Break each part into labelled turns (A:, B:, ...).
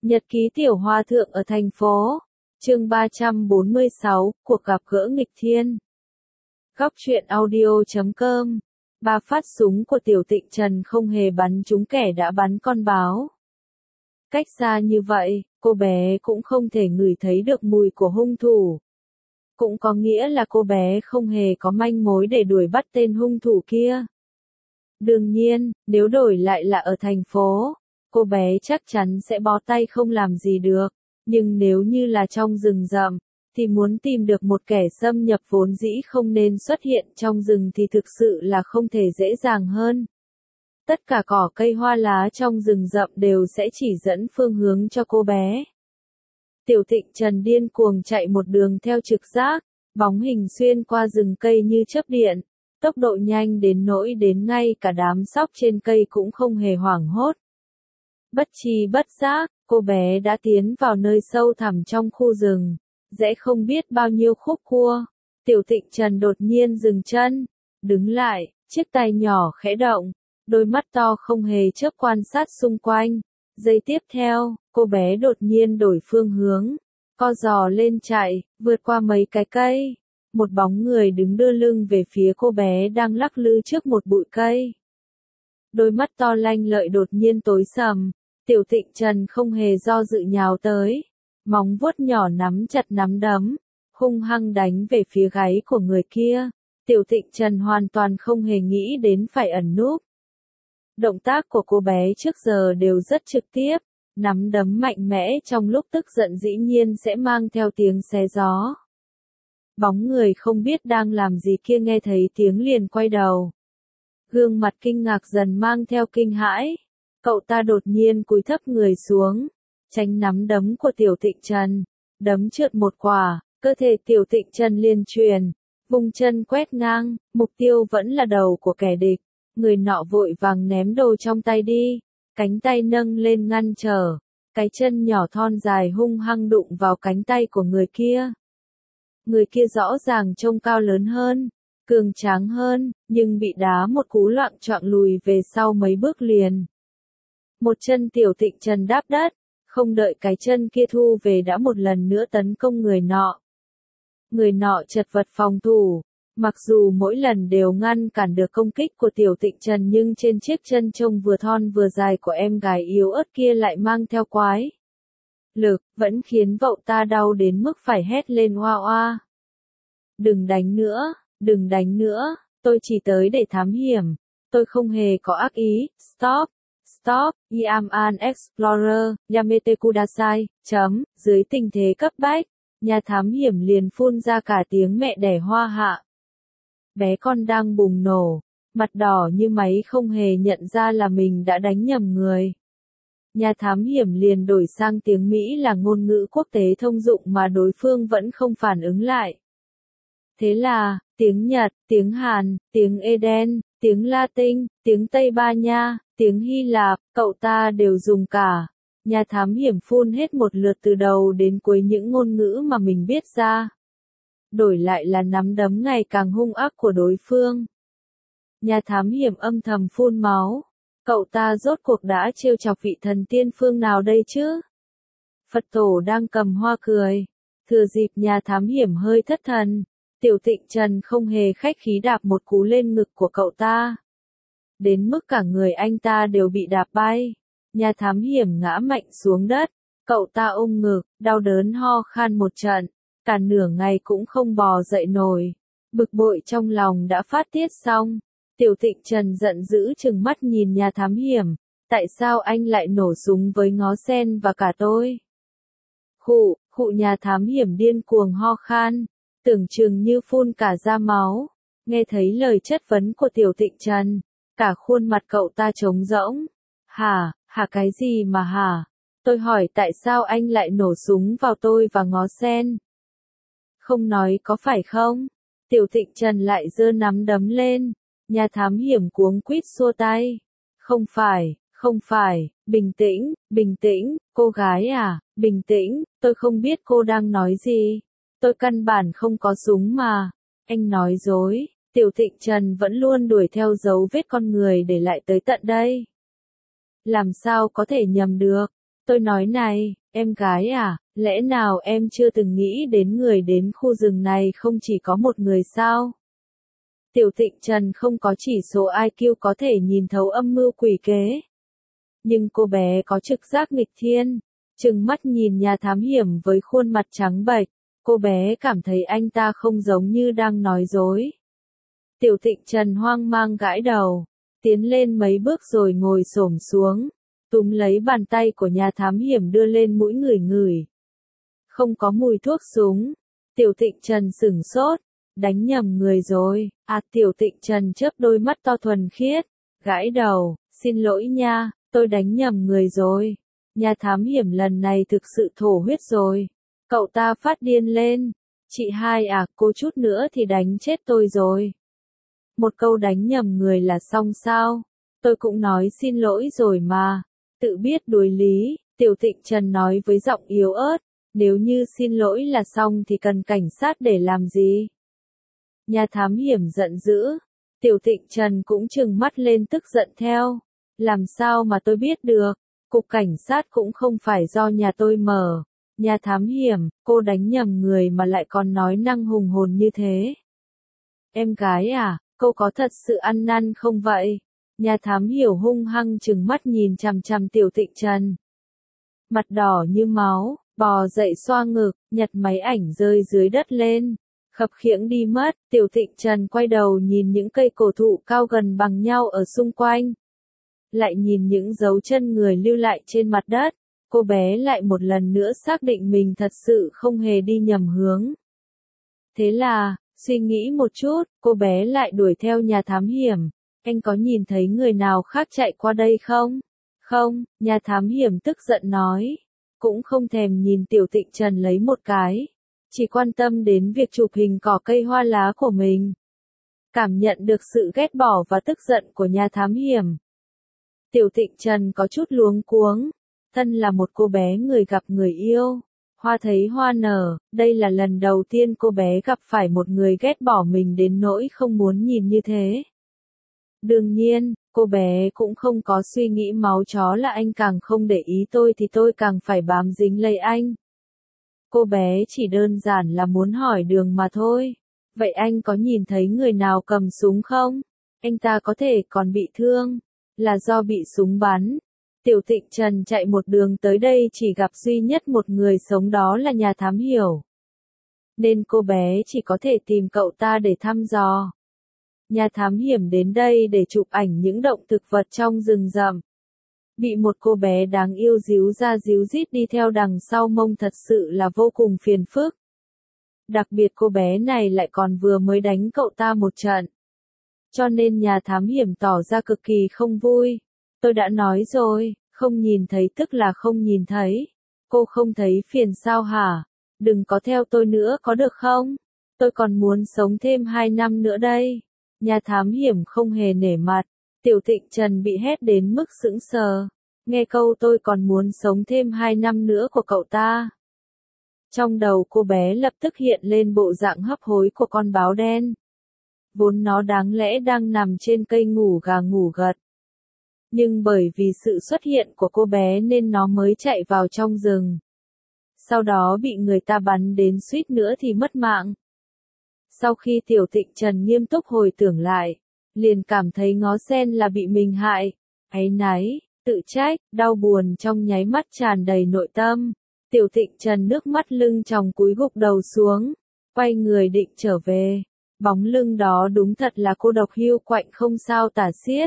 A: Nhật ký tiểu hòa thượng ở thành phố. Chương 346, cuộc gặp gỡ nghịch thiên. Góc truyện audio.com. Ba phát súng của Tiểu Tịnh Trần không hề bắn trúng kẻ đã bắn con báo. Cách xa như vậy, cô bé cũng không thể ngửi thấy được mùi của hung thủ. Cũng có nghĩa là cô bé không hề có manh mối để đuổi bắt tên hung thủ kia. Đương nhiên, nếu đổi lại là ở thành phố, cô bé chắc chắn sẽ bó tay không làm gì được. Nhưng nếu như là trong rừng rậm, thì muốn tìm được một kẻ xâm nhập vốn dĩ không nên xuất hiện trong rừng thì thực sự là không thể dễ dàng hơn. Tất cả cỏ cây hoa lá trong rừng rậm đều sẽ chỉ dẫn phương hướng cho cô bé. Tiểu Tịnh Trần điên cuồng chạy một đường theo trực giác, bóng hình xuyên qua rừng cây như chớp điện, tốc độ nhanh đến nỗi đến ngay cả đám sóc trên cây cũng không hề hoảng hốt. Bất tri bất giác, cô bé đã tiến vào nơi sâu thẳm trong khu rừng, rẽ không biết bao nhiêu khúc cua. Tiểu Tịnh Trần đột nhiên dừng chân, đứng lại, chiếc tay nhỏ khẽ động, đôi mắt to không hề chớp quan sát xung quanh. Giây tiếp theo, cô bé đột nhiên đổi phương hướng, co giò lên chạy, vượt qua mấy cái cây. Một bóng người đứng đưa lưng về phía cô bé đang lắc lư trước một bụi cây. Đôi mắt to lanh lợi đột nhiên tối sầm, Tiểu Tịnh Trần không hề do dự nhào tới, móng vuốt nhỏ nắm chặt nắm đấm, hung hăng đánh về phía gáy của người kia. Tiểu Tịnh Trần hoàn toàn không hề nghĩ đến phải ẩn núp. Động tác của cô bé trước giờ đều rất trực tiếp, nắm đấm mạnh mẽ trong lúc tức giận dĩ nhiên sẽ mang theo tiếng xé gió. Bóng người không biết đang làm gì kia nghe thấy tiếng liền quay đầu. Gương mặt kinh ngạc dần mang theo kinh hãi. Cậu ta đột nhiên cúi thấp người xuống, tránh nắm đấm của Tiểu Tịnh Trần, đấm trượt một quả, cơ thể Tiểu Tịnh Trần liền chuyển, vùng chân quét ngang, mục tiêu vẫn là đầu của kẻ địch. Người nọ vội vàng ném đồ trong tay đi, cánh tay nâng lên ngăn trở, cái chân nhỏ thon dài hung hăng đụng vào cánh tay của người kia. Người kia rõ ràng trông cao lớn hơn, cường tráng hơn, nhưng bị đá một cú loạng choạng lùi về sau mấy bước liền. Một chân Tiểu Tịnh Trần đáp đất, không đợi cái chân kia thu về đã một lần nữa tấn công người nọ. Người nọ chật vật phòng thủ, mặc dù mỗi lần đều ngăn cản được công kích của Tiểu Tịnh Trần nhưng trên chiếc chân trông vừa thon vừa dài của em gái yếu ớt kia lại mang theo quái lực, vẫn khiến cậu ta đau đến mức phải hét lên oa oa. Đừng đánh nữa, đừng đánh nữa, tôi chỉ tới để thám hiểm, tôi không hề có ác ý, stop. Stop, I am an explorer, Yamete Kudasai, dưới tình thế cấp bách, nhà thám hiểm liền phun ra cả tiếng mẹ đẻ hoa hạ. Bé con đang bùng nổ, mặt đỏ như máy không hề nhận ra là mình đã đánh nhầm người. Nhà thám hiểm liền đổi sang tiếng Mỹ là ngôn ngữ quốc tế thông dụng mà đối phương vẫn không phản ứng lại. Thế là, tiếng Nhật, tiếng Hàn, tiếng Eden, tiếng Latin, tiếng Tây Ban Nha, tiếng Hy Lạp, cậu ta đều dùng cả. Nhà thám hiểm phun hết một lượt từ đầu đến cuối những ngôn ngữ mà mình biết ra. Đổi lại là nắm đấm ngày càng hung ác của đối phương. Nhà thám hiểm âm thầm phun máu. Cậu ta rốt cuộc đã trêu chọc vị thần tiên phương nào đây chứ? Phật tổ đang cầm hoa cười. Thừa dịp nhà thám hiểm hơi thất thần, Tiểu Tịnh Trần không hề khách khí đạp một cú lên ngực của cậu ta. Đến mức cả người anh ta đều bị đạp bay. Nhà thám hiểm ngã mạnh xuống đất. Cậu ta ôm ngực, đau đớn ho khan một trận. Cả nửa ngày cũng không bò dậy nổi. Bực bội trong lòng đã phát tiết xong. Tiểu Tịnh Trần giận dữ trừng mắt nhìn nhà thám hiểm. Tại sao anh lại nổ súng với ngó sen và cả tôi? Khụ nhà thám hiểm điên cuồng ho khan. Tưởng chừng như phun cả ra máu. Nghe thấy lời chất vấn của Tiểu Tịnh Trần, cả khuôn mặt cậu ta trống rỗng. Hả cái gì mà hả? Tôi hỏi tại sao anh lại nổ súng vào tôi và ngó sen? Không nói có phải không? Tiểu Tịnh Trần lại giơ nắm đấm lên. Nhà thám hiểm cuống quýt xua tay. Không phải, bình tĩnh, cô gái à, bình tĩnh, tôi không biết cô đang nói gì. Tôi căn bản không có súng mà. Anh nói dối. Tiểu Tịnh Trần vẫn luôn đuổi theo dấu vết con người để lại tới tận đây. Làm sao có thể nhầm được? Tôi nói này, em gái à, lẽ nào em chưa từng nghĩ đến người đến khu rừng này không chỉ có một người sao? Tiểu Tịnh Trần không có chỉ số IQ có thể nhìn thấu âm mưu quỷ kế. Nhưng cô bé có trực giác nghịch thiên, trừng mắt nhìn nhà thám hiểm với khuôn mặt trắng bệch, cô bé cảm thấy anh ta không giống như đang nói dối. Tiểu Tịnh Trần hoang mang gãi đầu, tiến lên mấy bước rồi ngồi xổm xuống, túm lấy bàn tay của nhà thám hiểm đưa lên mũi ngửi ngửi. Không có mùi thuốc súng. Tiểu Tịnh Trần sửng sốt, đánh nhầm người rồi. À, Tiểu Tịnh Trần chớp đôi mắt to thuần khiết, gãi đầu, xin lỗi nha, tôi đánh nhầm người rồi. Nhà thám hiểm lần này thực sự thổ huyết rồi. Cậu ta phát điên lên. Chị hai à, cô chút nữa thì đánh chết tôi rồi. Một câu đánh nhầm người là xong sao? Tôi cũng nói xin lỗi rồi mà. Tự biết đuối lý, Tiểu Tịnh Trần nói với giọng yếu ớt. Nếu như xin lỗi là xong thì cần cảnh sát để làm gì? Nhà thám hiểm giận dữ. Tiểu Tịnh Trần cũng trừng mắt lên tức giận theo. Làm sao mà tôi biết được? Cục cảnh sát cũng không phải do nhà tôi mở. Nhà thám hiểm, cô đánh nhầm người mà lại còn nói năng hùng hồn như thế. Em gái à, cô có thật sự ăn năn không vậy? Nhà thám hiểu hung hăng trừng mắt nhìn chằm chằm Tiểu Tịnh Trần. Mặt đỏ như máu, bò dậy xoa ngực, nhặt máy ảnh rơi dưới đất lên. Khập khiễng đi mất, Tiểu Tịnh Trần quay đầu nhìn những cây cổ thụ cao gần bằng nhau ở xung quanh. Lại nhìn những dấu chân người lưu lại trên mặt đất, cô bé lại một lần nữa xác định mình thật sự không hề đi nhầm hướng. Thế là, suy nghĩ một chút, cô bé lại đuổi theo nhà thám hiểm. Anh có nhìn thấy người nào khác chạy qua đây không? Không, nhà thám hiểm tức giận nói. Cũng không thèm nhìn Tiểu Tịnh Trần lấy một cái. Chỉ quan tâm đến việc chụp hình cỏ cây hoa lá của mình. Cảm nhận được sự ghét bỏ và tức giận của nhà thám hiểm. Tiểu Tịnh Trần có chút luống cuống. Thân là một cô bé người gặp người yêu. Hoa thấy hoa nở, đây là lần đầu tiên cô bé gặp phải một người ghét bỏ mình đến nỗi không muốn nhìn như thế. Đương nhiên, cô bé cũng không có suy nghĩ máu chó là anh càng không để ý tôi thì tôi càng phải bám dính lấy anh. Cô bé chỉ đơn giản là muốn hỏi đường mà thôi. Vậy anh có nhìn thấy người nào cầm súng không? Anh ta có thể còn bị thương, là do bị súng bắn. Tiểu Tịnh Trần chạy một đường tới đây chỉ gặp duy nhất một người sống, đó là nhà thám hiểu. Nên cô bé chỉ có thể tìm cậu ta để thăm dò. Nhà thám hiểm đến đây để chụp ảnh những động thực vật trong rừng rậm. Bị một cô bé đáng yêu díu ra díu dít đi theo đằng sau mông thật sự là vô cùng phiền phức. Đặc biệt cô bé này lại còn vừa mới đánh cậu ta một trận. Cho nên nhà thám hiểm tỏ ra cực kỳ không vui. Tôi đã nói rồi, không nhìn thấy tức là không nhìn thấy. Cô không thấy phiền sao hả? Đừng có theo tôi nữa có được không? Tôi còn muốn sống thêm 2 năm nữa đây. Nhà thám hiểm không hề nể mặt. Tiểu Tịnh Trần bị hét đến mức sững sờ. Nghe câu tôi còn muốn sống thêm 2 năm nữa của cậu ta. Trong đầu cô bé lập tức hiện lên bộ dạng hấp hối của con báo đen. Vốn nó đáng lẽ đang nằm trên cây ngủ gà ngủ gật. Nhưng bởi vì sự xuất hiện của cô bé nên nó mới chạy vào trong rừng. Sau đó bị người ta bắn đến suýt nữa thì mất mạng. Sau khi Tiểu Tịnh Trần nghiêm túc hồi tưởng lại, liền cảm thấy ngó sen là bị mình hại. Áy náy, tự trách, đau buồn trong nháy mắt tràn đầy nội tâm. Tiểu Tịnh Trần nước mắt lưng tròng cúi gục đầu xuống, quay người định trở về. Bóng lưng đó đúng thật là cô độc hiu quạnh không sao tả xiết.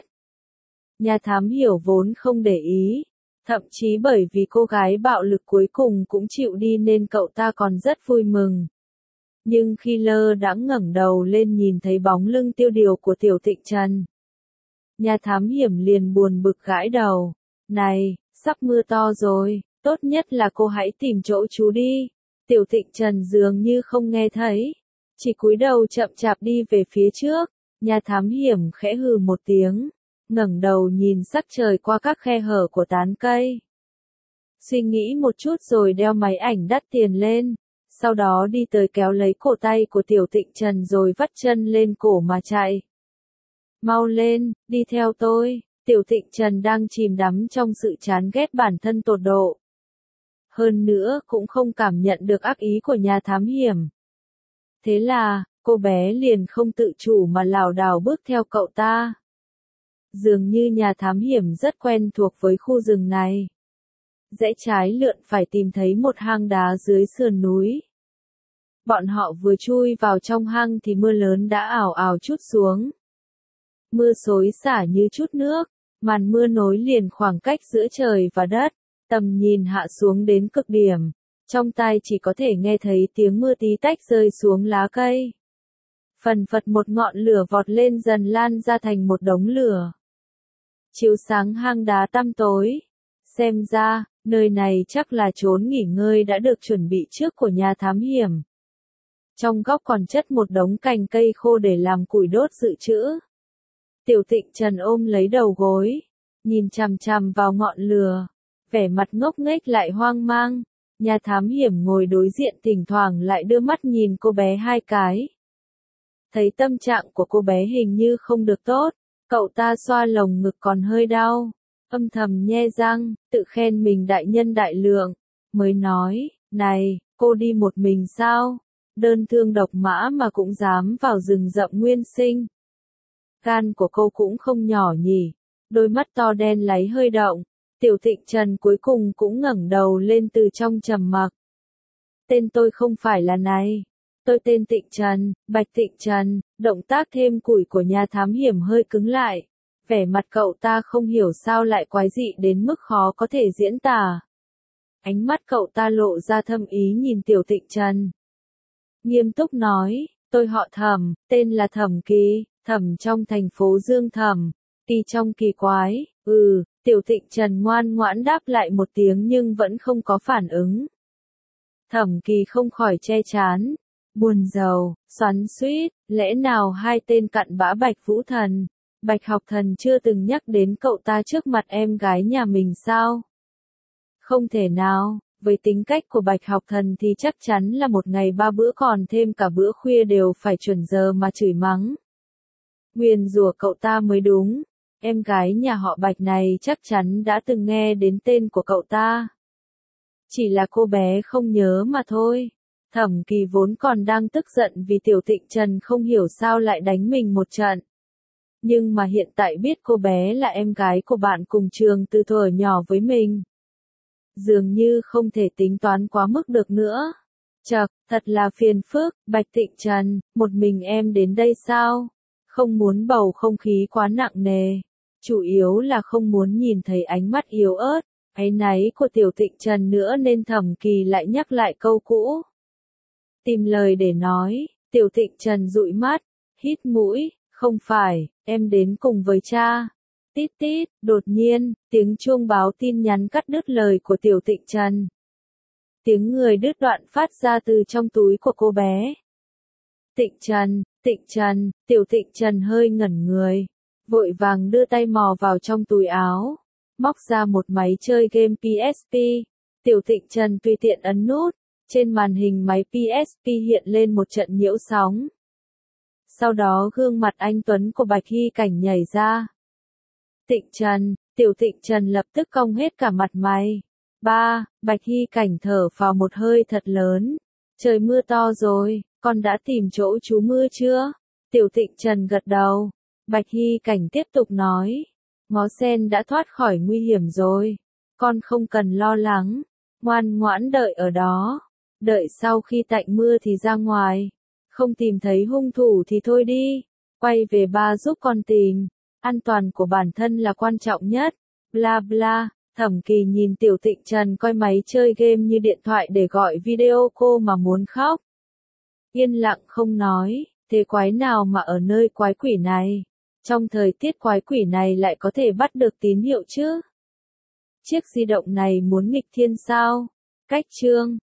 A: Nhà thám hiểu vốn không để ý, thậm chí bởi vì cô gái bạo lực cuối cùng cũng chịu đi nên cậu ta còn rất vui mừng. Nhưng khi lơ đãng ngẩng đầu lên nhìn thấy bóng lưng tiêu điều của Tiểu Tịnh Trần, nhà thám hiểm liền buồn bực gãi đầu. Này, sắp mưa to rồi, tốt nhất là cô hãy tìm chỗ trú đi. Tiểu Tịnh Trần dường như không nghe thấy, chỉ cúi đầu chậm chạp đi về phía trước. Nhà thám hiểm khẽ hừ một tiếng, ngẩng đầu nhìn sắc trời qua các khe hở của tán cây. Suy nghĩ một chút rồi đeo máy ảnh đắt tiền lên, sau đó đi tới kéo lấy cổ tay của Tiểu Tịnh Trần rồi vắt chân lên cổ mà chạy. Mau lên, đi theo tôi. Tiểu Tịnh Trần đang chìm đắm trong sự chán ghét bản thân tột độ, hơn nữa cũng không cảm nhận được ác ý của nhà thám hiểm. Thế là, cô bé liền không tự chủ mà lảo đảo bước theo cậu ta. Dường như nhà thám hiểm rất quen thuộc với khu rừng này. Rẽ trái lượn phải tìm thấy một hang đá dưới sườn núi. Bọn họ vừa chui vào trong hang thì mưa lớn đã ào ào trút xuống. Mưa xối xả như chút nước, màn mưa nối liền khoảng cách giữa trời và đất, tầm nhìn hạ xuống đến cực điểm, trong tai chỉ có thể nghe thấy tiếng mưa tí tách rơi xuống lá cây. Phần phật một ngọn lửa vọt lên dần lan ra thành một đống lửa. Chiếu sáng hang đá tăm tối. Xem ra, nơi này chắc là chốn nghỉ ngơi đã được chuẩn bị trước của nhà thám hiểm. Trong góc còn chất một đống cành cây khô để làm củi đốt dự trữ. Tiểu Tịnh Trần ôm lấy đầu gối, nhìn chằm chằm vào ngọn lửa, vẻ mặt ngốc nghếch lại hoang mang. Nhà thám hiểm ngồi đối diện thỉnh thoảng lại đưa mắt nhìn cô bé hai cái. Thấy tâm trạng của cô bé hình như không được tốt, cậu ta xoa lồng ngực còn hơi đau, âm thầm nhe răng, tự khen mình đại nhân đại lượng, mới nói, này, cô đi một mình sao? Đơn thương độc mã mà cũng dám vào rừng rậm nguyên sinh. Gan của cô cũng không nhỏ nhỉ, đôi mắt to đen láy hơi động. Tiểu Tịnh Trần cuối cùng cũng ngẩng đầu lên từ trong trầm mặc. Tên tôi không phải là này. Tôi tên Tịnh Trần, Bạch Tịnh Trần. Động tác thêm củi của nhà thám hiểm hơi cứng lại. Vẻ mặt cậu ta không hiểu sao lại quái dị đến mức khó có thể diễn tả. Ánh mắt cậu ta lộ ra thâm ý nhìn Tiểu Tịnh Trần. Nghiêm túc nói, tôi họ Thẩm, tên là Thẩm Kỳ, Thẩm trong thành phố Dương Thẩm, Kỳ trong kỳ quái. Tiểu Tịnh Trần ngoan ngoãn đáp lại một tiếng nhưng vẫn không có phản ứng. Thẩm Kỳ không khỏi che chán, buồn rầu, xoắn xuýt, lẽ nào hai tên cặn bã Bạch Vũ Thần, Bạch Học Thần chưa từng nhắc đến cậu ta trước mặt em gái nhà mình sao? Không thể nào, với tính cách của Bạch Học Thần thì chắc chắn là một ngày 3 bữa còn thêm cả bữa khuya đều phải chuẩn giờ mà chửi mắng. Nguyền rủa cậu ta mới đúng. Em gái nhà họ Bạch này chắc chắn đã từng nghe đến tên của cậu ta. Chỉ là cô bé không nhớ mà thôi. Thẩm Kỳ vốn còn đang tức giận vì Tiểu Tịnh Trần không hiểu sao lại đánh mình một trận. Nhưng mà hiện tại biết cô bé là em gái của bạn cùng trường từ thuở nhỏ với mình. Dường như không thể tính toán quá mức được nữa. Chậc, thật là phiền phức, Bạch Tịnh Trần, một mình em đến đây sao? Không muốn bầu không khí quá nặng nề. Chủ yếu là không muốn nhìn thấy ánh mắt yếu ớt, áy náy của Tiểu Tịnh Trần nữa nên Thẩm Kỳ lại nhắc lại câu cũ. Tìm lời để nói, Tiểu Tịnh Trần dụi mắt, hít mũi, không phải, em đến cùng với cha. Tít tít, đột nhiên, tiếng chuông báo tin nhắn cắt đứt lời của Tiểu Tịnh Trần. Tiếng người đứt đoạn phát ra từ trong túi của cô bé. Tịnh Trần, Tiểu Tịnh Trần hơi ngẩn người. Vội vàng đưa tay mò vào trong túi áo, móc ra một máy chơi game PSP. Tiểu Tịnh Trần tùy tiện ấn nút, trên màn hình máy PSP hiện lên một trận nhiễu sóng. Sau đó gương mặt anh tuấn của Bạch Hy Cảnh nhảy ra. Tiểu Tịnh Trần lập tức cong hết cả mặt mày. Bạch Hy Cảnh thở phào một hơi thật lớn. Trời mưa to rồi, con đã tìm chỗ trú mưa chưa? Tiểu Tịnh Trần gật đầu. Bạch Hy Cảnh tiếp tục nói, Ngó Sen đã thoát khỏi nguy hiểm rồi, con không cần lo lắng, ngoan ngoãn đợi ở đó, đợi sau khi tạnh mưa thì ra ngoài, không tìm thấy hung thủ thì thôi đi, quay về ba giúp con tìm, an toàn của bản thân là quan trọng nhất, bla bla. Thẩm Kỳ nhìn Tiểu Tịnh Trần coi máy chơi game như điện thoại để gọi video cô mà muốn khóc. Yên lặng không nói, thế quái nào mà ở nơi quái quỷ này, trong thời tiết quái quỷ này lại có thể bắt được tín hiệu chứ? Chiếc di động này muốn nghịch thiên sao? Cách chương